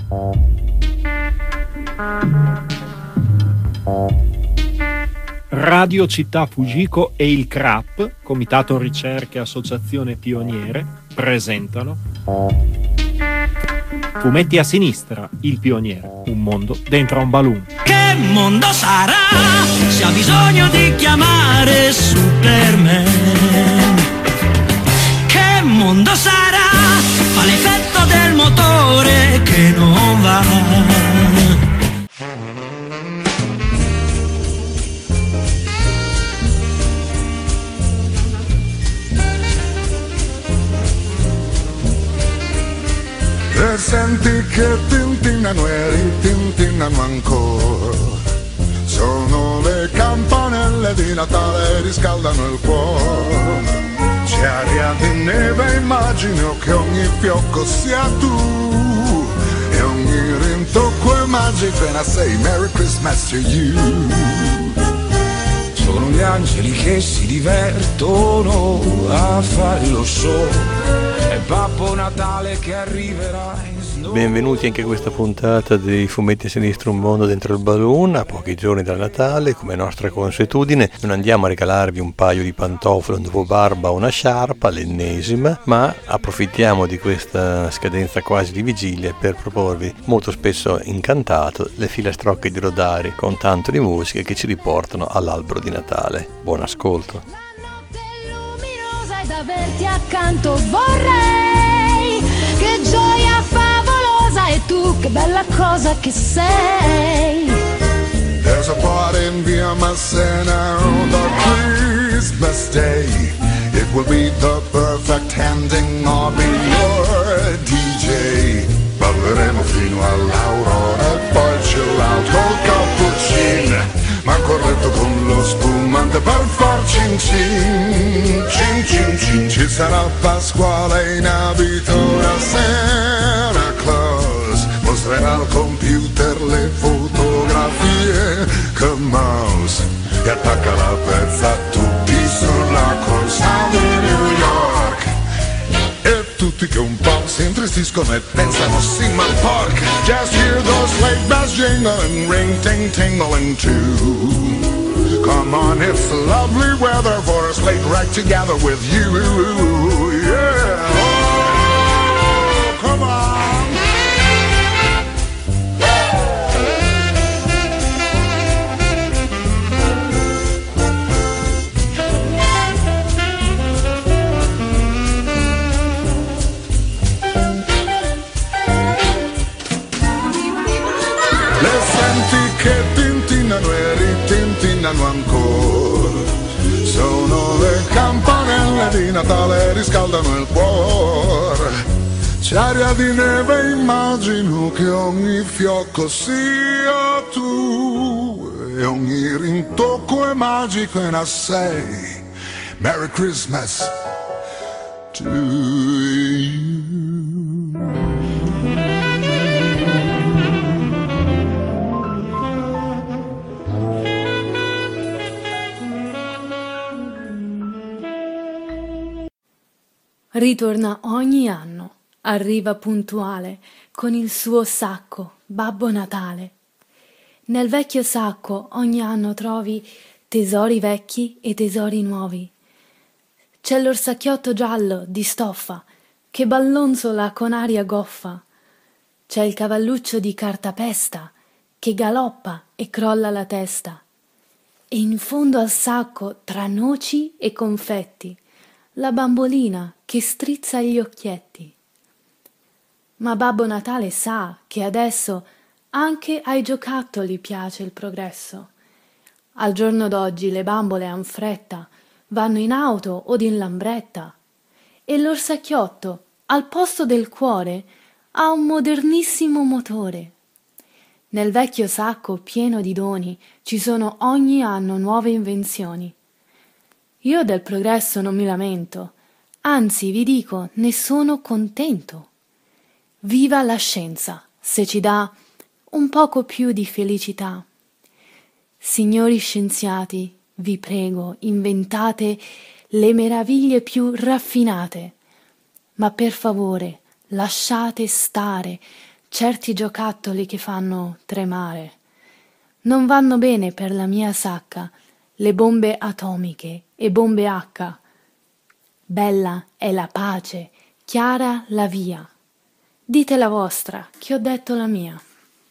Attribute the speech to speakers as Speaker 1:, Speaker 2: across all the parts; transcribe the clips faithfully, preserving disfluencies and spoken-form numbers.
Speaker 1: Radio Città Fujiko e il C R A P, Comitato Ricerche Associazione Pioniere, presentano Fumetti a sinistra, il pioniere, un mondo dentro un balloon.
Speaker 2: Che mondo sarà se ha bisogno di chiamare Superman? Che mondo sarà? Fa l'effetto del motore che non va.
Speaker 3: E senti che tintinnano e ritintinnano ancora. Sono le campanelle di Natale, riscaldano il cuore. C'è aria di neve, immagino che ogni fiocco sia tu. E ogni rintocco è magico and I say Merry Christmas to you.
Speaker 4: Sono gli angeli che si divertono a fare lo show. È Babbo Natale che arriverà in snow.
Speaker 5: Benvenuti anche a questa puntata dei Fumetti a sinistra, un mondo dentro il balloon. A pochi giorni dal Natale, come nostra consuetudine, non andiamo a regalarvi un paio di pantofole, un dopo barba o una sciarpa, l'ennesima, ma approfittiamo di questa scadenza quasi di vigilia per proporvi, molto spesso incantato, le filastrocche di Rodari con tanto di musica che ci riportano all'albero di Natale. Buon ascolto.
Speaker 6: Ed averti accanto vorrei, che gioia favolosa, e tu che bella cosa che sei.
Speaker 3: There's a party in Via Massena on the Christmas day. It will be the perfect ending, I'll be your D J. Balleremo fino all'aurora e poi chill out col cappuccino, ma corretto con lo spumante per far cin cin, cin cin cin. Ci sarà Pasquale in abito da Santa Claus, mostrerà al computer le fotografie che mouse e attacca la pezza a tutti sulla corsa di New York. E tutti che un po' si intristiscono e pensano sì ma porca, just hear those sleigh bells jingling, ring ting tingling too. Come on, it's lovely weather for a sleigh ride together with you. Yeah, oh, come on. Che tintinnano e ritintinnano ancora. Sono le campanelle di Natale, riscaldano il cuore. C'è aria di neve, immagino che ogni fiocco sia tu. E ogni rintocco è magico and I say Merry Christmas to you.
Speaker 7: Ritorna ogni anno, arriva puntuale con il suo sacco, Babbo Natale. Nel vecchio sacco ogni anno trovi tesori vecchi e tesori nuovi. C'è l'orsacchiotto giallo di stoffa che ballonzola con aria goffa. C'è il cavalluccio di cartapesta che galoppa e crolla la testa. E in fondo al sacco, tra noci e confetti, la bambolina che strizza gli occhietti. Ma Babbo Natale sa che adesso anche ai giocattoli piace il progresso. Al giorno d'oggi le bambole han fretta, vanno in auto o in lambretta, e l'orsacchiotto, al posto del cuore, ha un modernissimo motore. Nel vecchio sacco pieno di doni ci sono ogni anno nuove invenzioni. Io del progresso non mi lamento, anzi vi dico, ne sono contento. Viva la scienza, se ci dà un poco più di felicità. Signori scienziati, vi prego, inventate le meraviglie più raffinate, ma per favore lasciate stare certi giocattoli che fanno tremare. Non vanno bene per la mia sacca le bombe atomiche e bombe H. Bella è la pace, chiara la via. Dite la vostra, che ho detto la mia.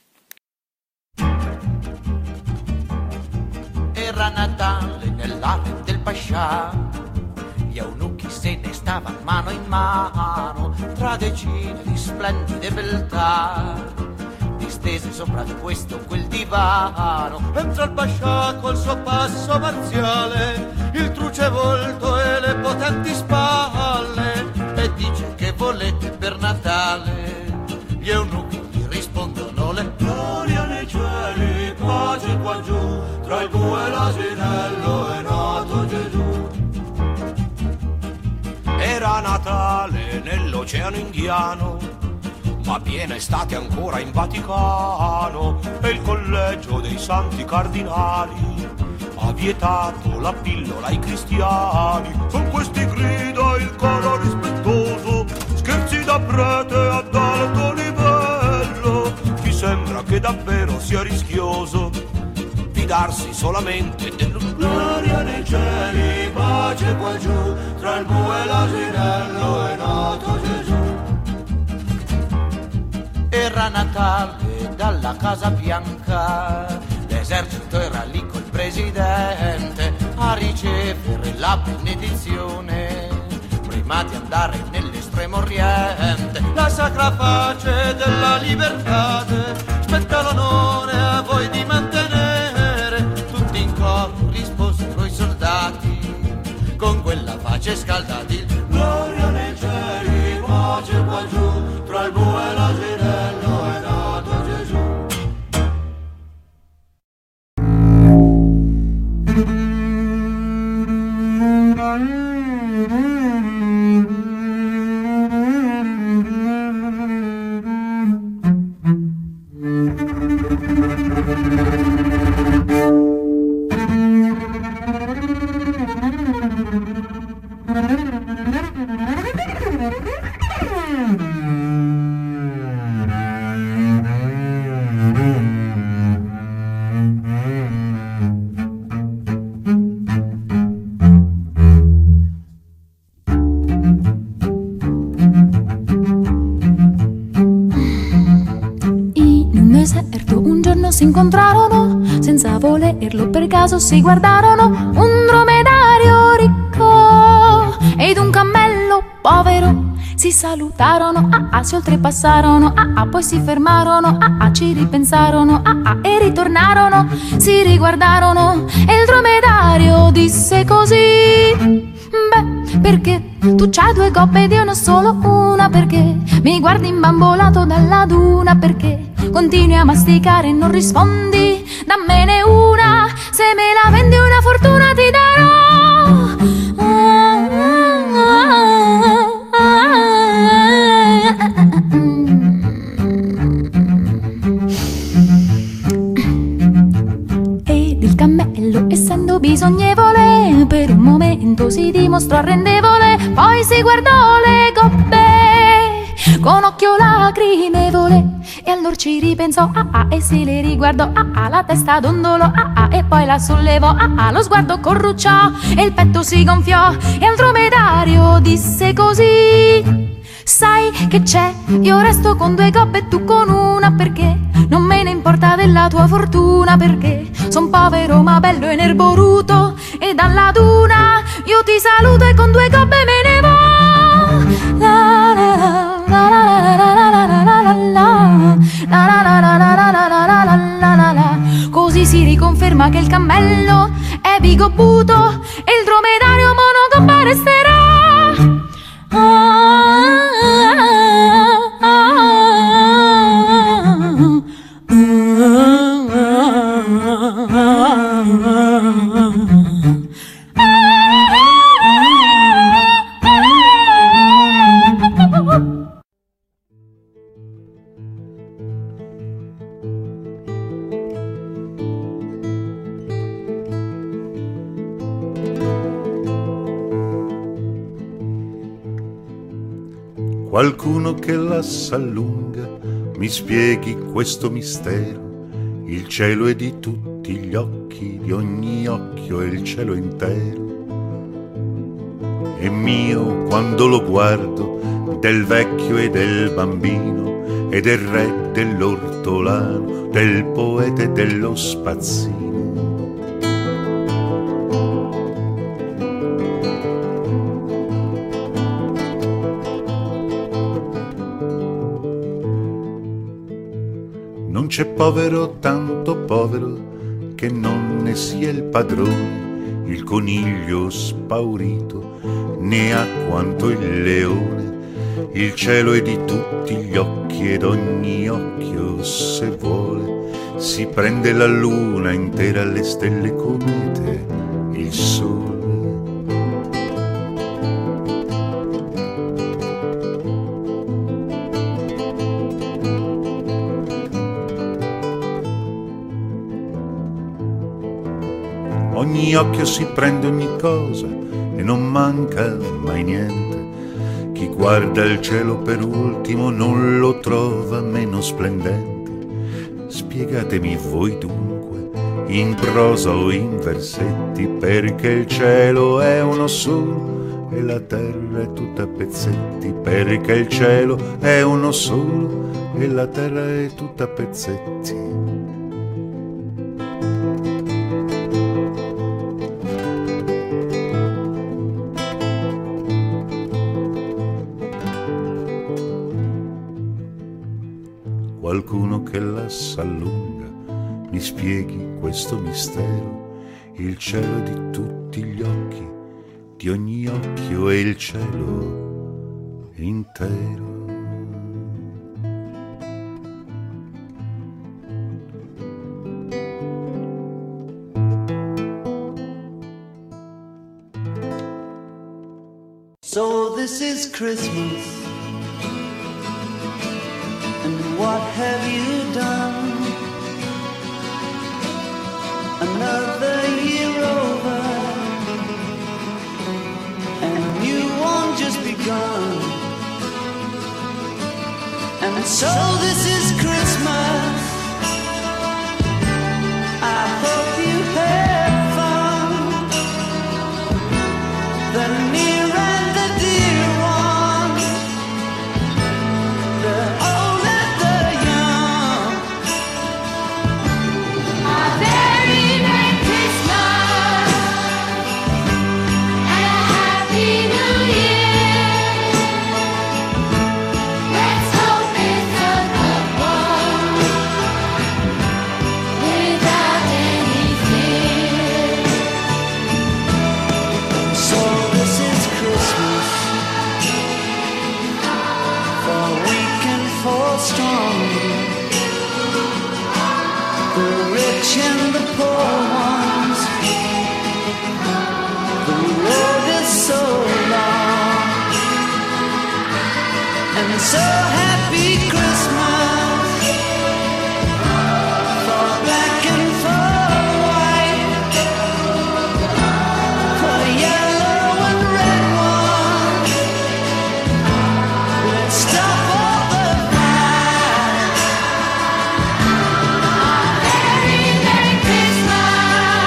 Speaker 8: Era Natale nell'area del Pascià, gli eunuchi se ne stavano mano in mano, tra decine di splendide beltà, distese sopra questo o quel divano. Entra il Pascià col suo passo marziale, il truce volto e le potenti spalle, e dice: che volete per Natale? Gli eunuchi gli rispondono: le gloria nei cieli, pace qua giù, tra il bue e l'asinello è nato Gesù. Era Natale nell'Oceano Indiano, ma piena estate ancora in Vaticano, e il collegio dei santi cardinali ha vietato la pillola ai cristiani. Con questi grida il coro rispettoso, scherzi da prete ad alto livello. Mi sembra che davvero sia rischioso fidarsi solamente della gloria nei cieli, pace qua giù, tra il bue e l'asinello è nato Gesù. Era Natale dalla Casa Bianca, l'esercito era lì col presidente a ricevere la benedizione prima di andare nell'estremo oriente. La sacra pace della libertà spetta l'onore a voi di mantenere. Tutti in coro risposero i soldati con quella pace scaldati: gloria nei cieli, pace qua giù, tra il bue e l'asinello è nato Gesù.
Speaker 6: Si incontrarono senza volerlo, per caso si guardarono. Un dromedario ricco ed un cammello povero si salutarono, ah ah, si oltrepassarono, ah ah, poi si fermarono, ah ah, ci ripensarono, ah ah, e ritornarono, si riguardarono e il dromedario disse così: beh, perché tu c'hai due coppe ed io ne ho solo una? Perché mi guardi imbambolato dalla duna? Perché continui a masticare e non rispondi? Dammene una, se me la vendi una fortuna ti darò. Ed il cammello, essendo bisognevole, per un momento si dimostrò arrendevole, poi si guardò le coppe con occhio lacrimevole e allora ci ripensò, ah ah, e si le riguardò, ah ah, la testa dondolò, ah ah, e poi la sollevò, ah ah, lo sguardo corrucciò e il petto si gonfiò e al dromedario disse così: sai che c'è, io resto con due coppe e tu con una, perché non me ne importa della tua fortuna, perché son povero ma bello e nerboruto e dalla duna io ti saluto e con due coppe me ne vo. La la la la la la la la la la la la la. Così si riconferma che il cammello è bigobuto e il dromedario monogobba resterà.
Speaker 9: Qualcuno che la s'allunga mi spieghi questo mistero. Il cielo è di tutti gli occhi, di ogni occhio è il cielo intero. È mio quando lo guardo, del vecchio e del bambino, e del re, dell'ortolano, del poeta e dello spazzino. Non c'è povero tanto povero che non ne sia il padrone, il coniglio spaurito ne ha quanto il leone. Il cielo è di tutti gli occhi ed ogni occhio, se vuole, si prende la luna intera, le stelle comete, il sole. Ogni occhio si prende ogni cosa e non manca mai niente. Chi guarda il cielo per ultimo non lo trova meno splendente. Spiegatemi voi dunque, in prosa o in versetti, perché il cielo è uno solo e la terra è tutta a pezzetti. Perché il cielo è uno solo e la terra è tutta a pezzetti. Qualcuno che la s'allunga, mi spieghi questo mistero. Il cielo di tutti gli occhi, di ogni occhio è il cielo intero.
Speaker 10: So this is Christmas. What have you done? Another year over, and a new one just begun. And so this is Christmas. I hope you had fun. The near and the dear one, the old and the young.
Speaker 6: A very Merry Christmas and a Happy New Year. Let's hope it's a good one without any fear.
Speaker 10: So this is Christmas, for weak and for strong, the rich and the poor ones. The road is so long, and so happy Christmas for black and for white, for yellow and red ones. Let's stop all the fight.
Speaker 6: Very Merry Christmas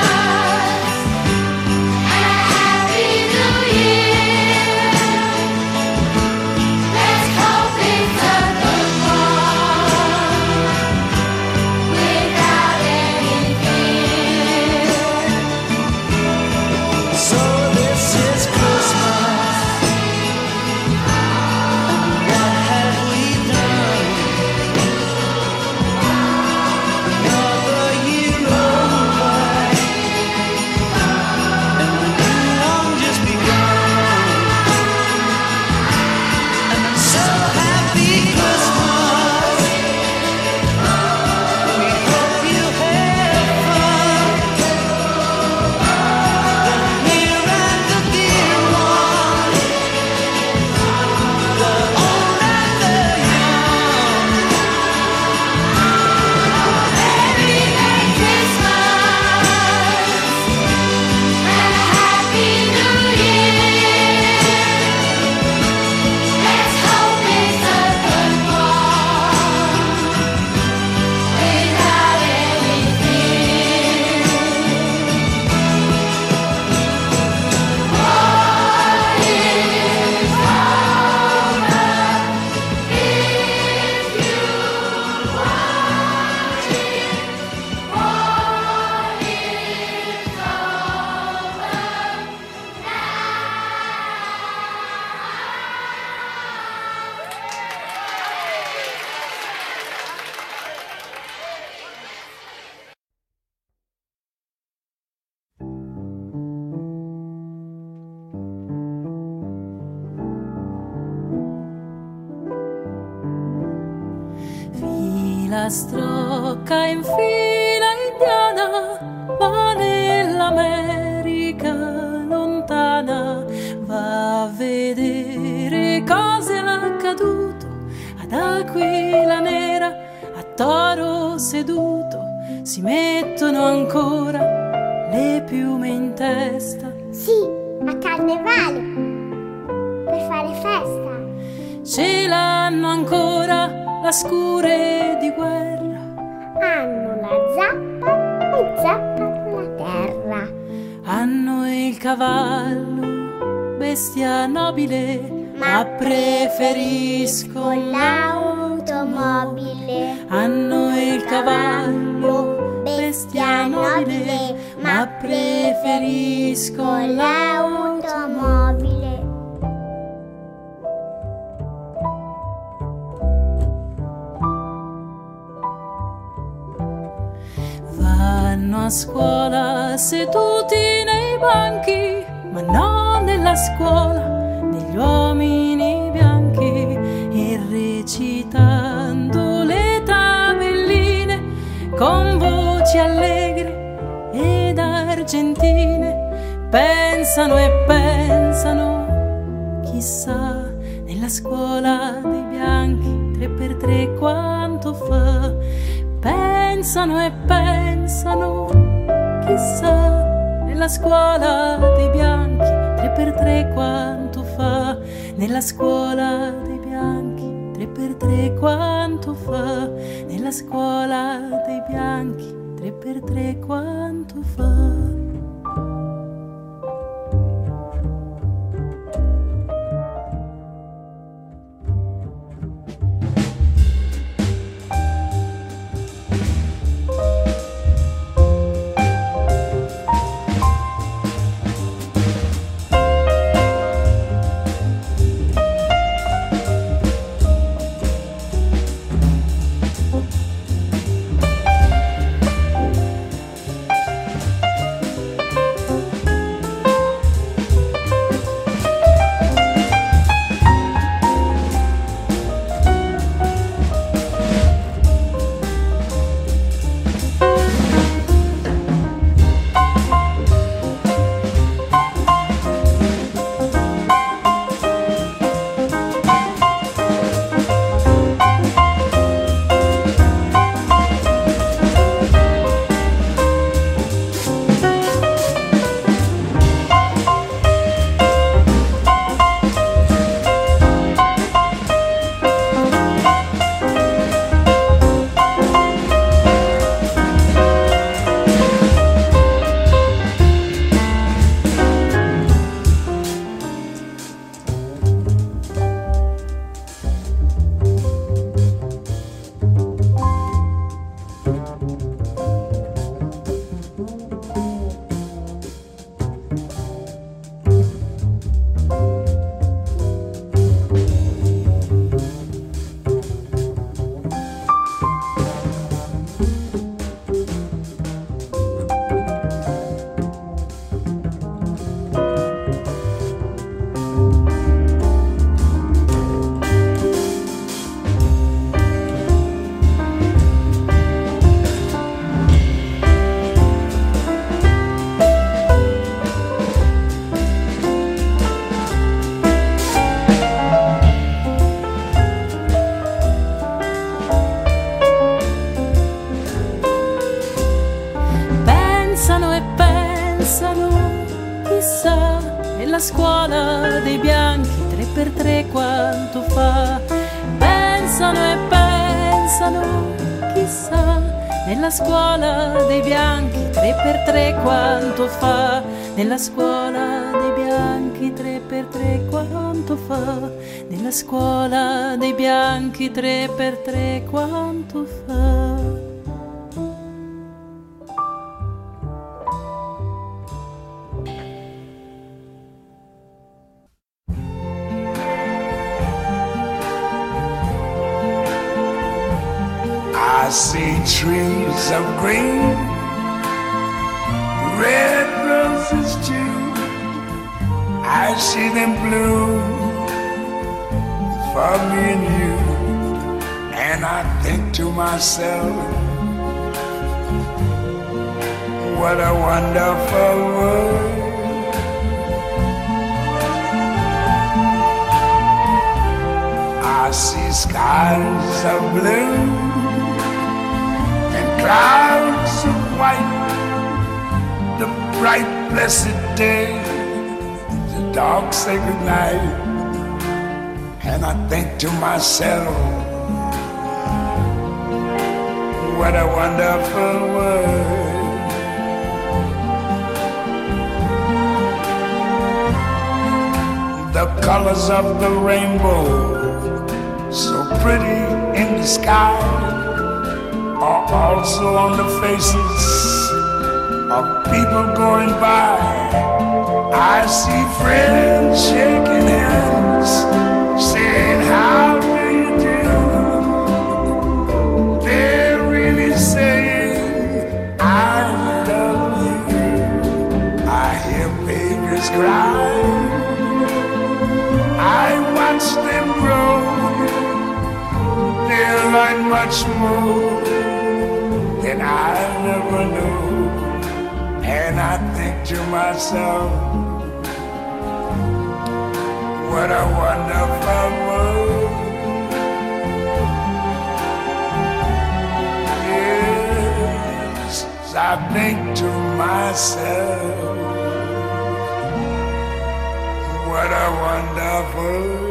Speaker 11: filastrocca in fila indiana va nell'America lontana, va a vedere cosa è accaduto ad Aquila Nera, a Toro seduto. Si mettono ancora le piume in testa.
Speaker 12: Sì, a carnevale, per fare festa.
Speaker 11: Ce l'hanno ancora la scure di guerra.
Speaker 12: Hanno la zappa e zappano la terra.
Speaker 11: Hanno il cavallo, bestia nobile, ma preferisco
Speaker 12: l'automobile.
Speaker 11: Hanno il cavallo, bestia nobile, ma preferisco
Speaker 12: l'automobile.
Speaker 11: Vanno a scuola seduti nei banchi, ma non nella scuola degli uomini bianchi, e recitando le tabelline con voci allegre ed argentine, pensano e pensano, chissà, nella scuola dei bianchi tre per tre quanto fa. Pensano e pensano, chissà, nella scuola dei bianchi tre per tre quanto fa. Nella scuola dei bianchi tre per tre quanto fa. Nella scuola dei bianchi tre per tre quanto fa. Scuola dei bianchi tre per tre quanto fa. Pensano e pensano, chissà, nella scuola dei bianchi tre per tre quanto fa. Nella scuola dei bianchi tre per tre quanto fa. Nella scuola dei bianchi tre per tre quanto fa.
Speaker 4: I see trees of green, red roses too. I see them bloom for me and you. And I think to myself, what a wonderful world. I see skies of blue and clouds of white, the bright blessed day, the dark sacred night. And I think to myself, what a wonderful world. The colors of the rainbow, so pretty in the sky, are also on the faces of people going by. I see friends shaking hands, saying, how do you do? They're really saying, I love you. I hear babies cry, I watch them grow. They'll learn much more than I never knew. And I think to myself, what a wonderful world. Yes, I think to myself, what a wonderful world.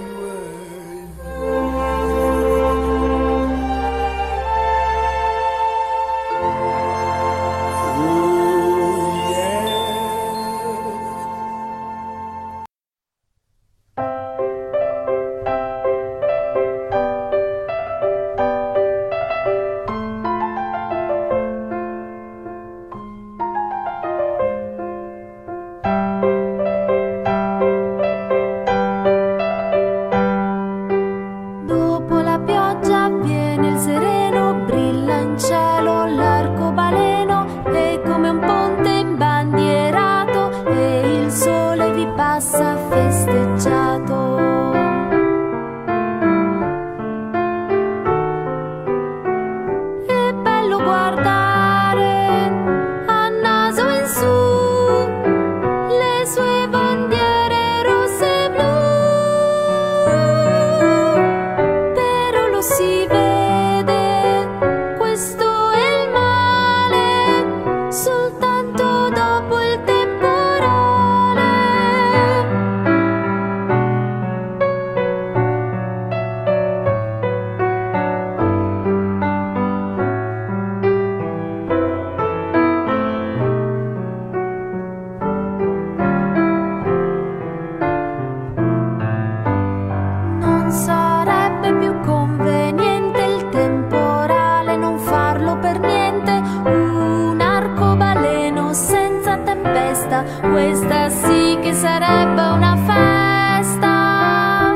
Speaker 6: Questa sì che sarebbe una festa.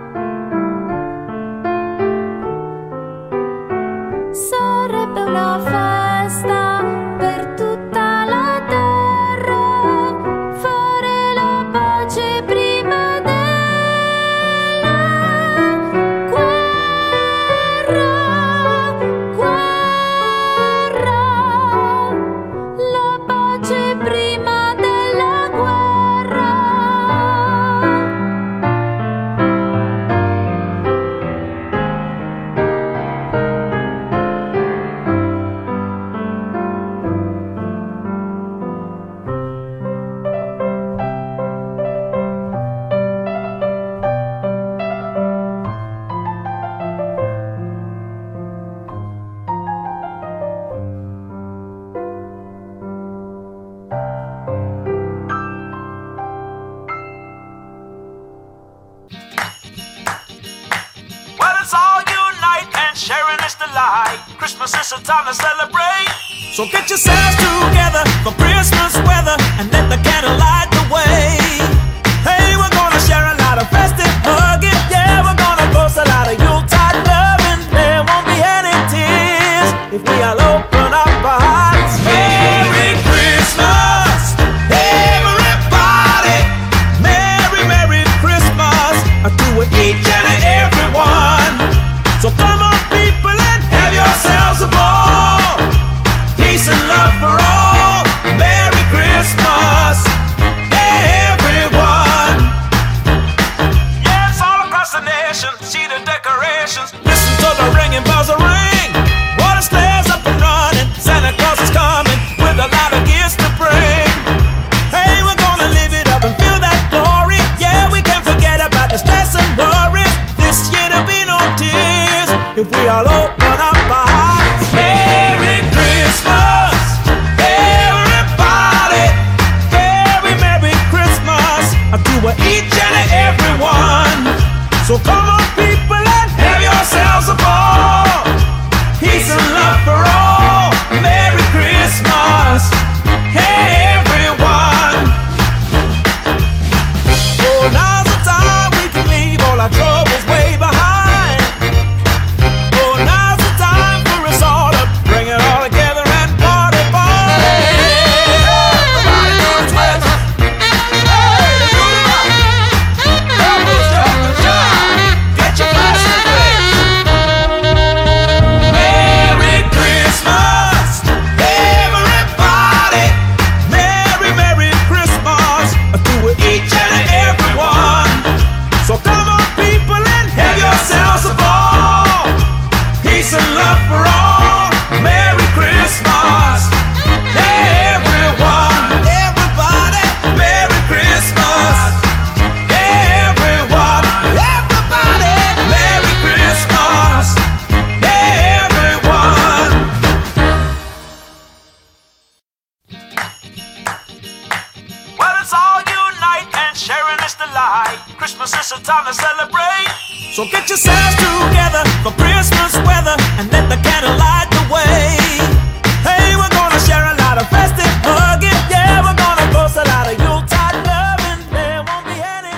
Speaker 6: Sarebbe una festa per tutta la terra. Fare la pace prima della guerra. Guerra. La pace prima.
Speaker 2: Christmas is a time to celebrate. So get yourselves together for Christmas weather and let the candle light the way. Hey, we're gonna share a lot of festive hugging. Yeah, we're gonna boast a lot of Yuletide loving. There won't be any tears if we all open up our hearts. Merry Christmas, everybody. Merry, Merry Christmas to each and everyone. So come on. all open up our hearts. Merry Christmas, everybody. Merry, Merry Christmas to each and every one. So come on, people, and have yourselves a ball. Peace and love for all. Merry Christmas, hey everyone. Oh, now's the time we can leave all our troubles way behind. Oh, now's the time for us all to bring it all together and party, party. Everybody do the twist. Hey, do the rock. Elbows jump and shine. Get your plastic legs. Merry Christmas, everybody. Merry, Merry Christmas to each and every one. So come on, people, and have yourselves a ball. Peace and love for all. Merry Christmas, everyone. Everybody, Merry Christmas. Everyone, everybody, Merry Christmas. Everyone. Well, it's all unite and sharing this delight. Christmas is a time to celebrate. So get yourselves together for Christmas weather and let the candle light the way. Hey, we're gonna share a lot of festive hugging. Yeah, we're gonna boast a lot of Yuletide loving. There won't be any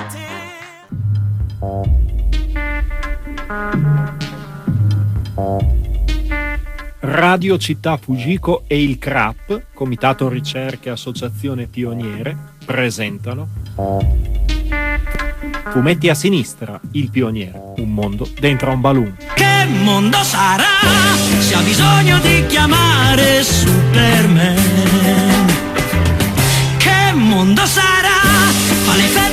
Speaker 1: Radio Città Fugico e il C R A P, Comitato Ricerche e Associazione Pioniere, presentano Fumetti a sinistra, il pioniere, un mondo dentro un balloon.
Speaker 10: Che mondo sarà se ha bisogno di chiamare Superman? Che mondo sarà? Fa le ferme